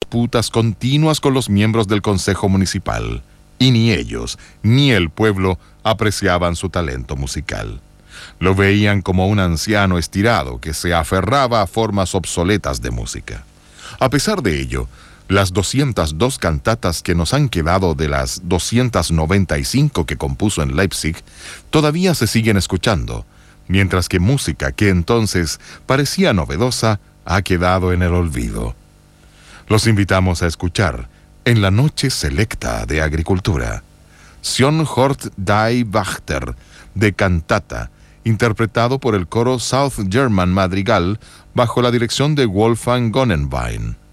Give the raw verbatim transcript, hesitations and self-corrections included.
disputas continuas con los miembros del Consejo Municipal, y ni ellos, ni el pueblo apreciaban su talento musical. Lo veían como un anciano estirado que se aferraba a formas obsoletas de música. A pesar de ello, las doscientas dos cantatas que nos han quedado de las doscientas noventa y cinco que compuso en Leipzig todavía se siguen escuchando, mientras que música que entonces parecía novedosa ha quedado en el olvido. Los invitamos a escuchar En la noche selecta de agricultura, Sion hört die Wachter, de cantata, interpretado por el coro South German Madrigal bajo la dirección de Wolfgang Gonnenwein.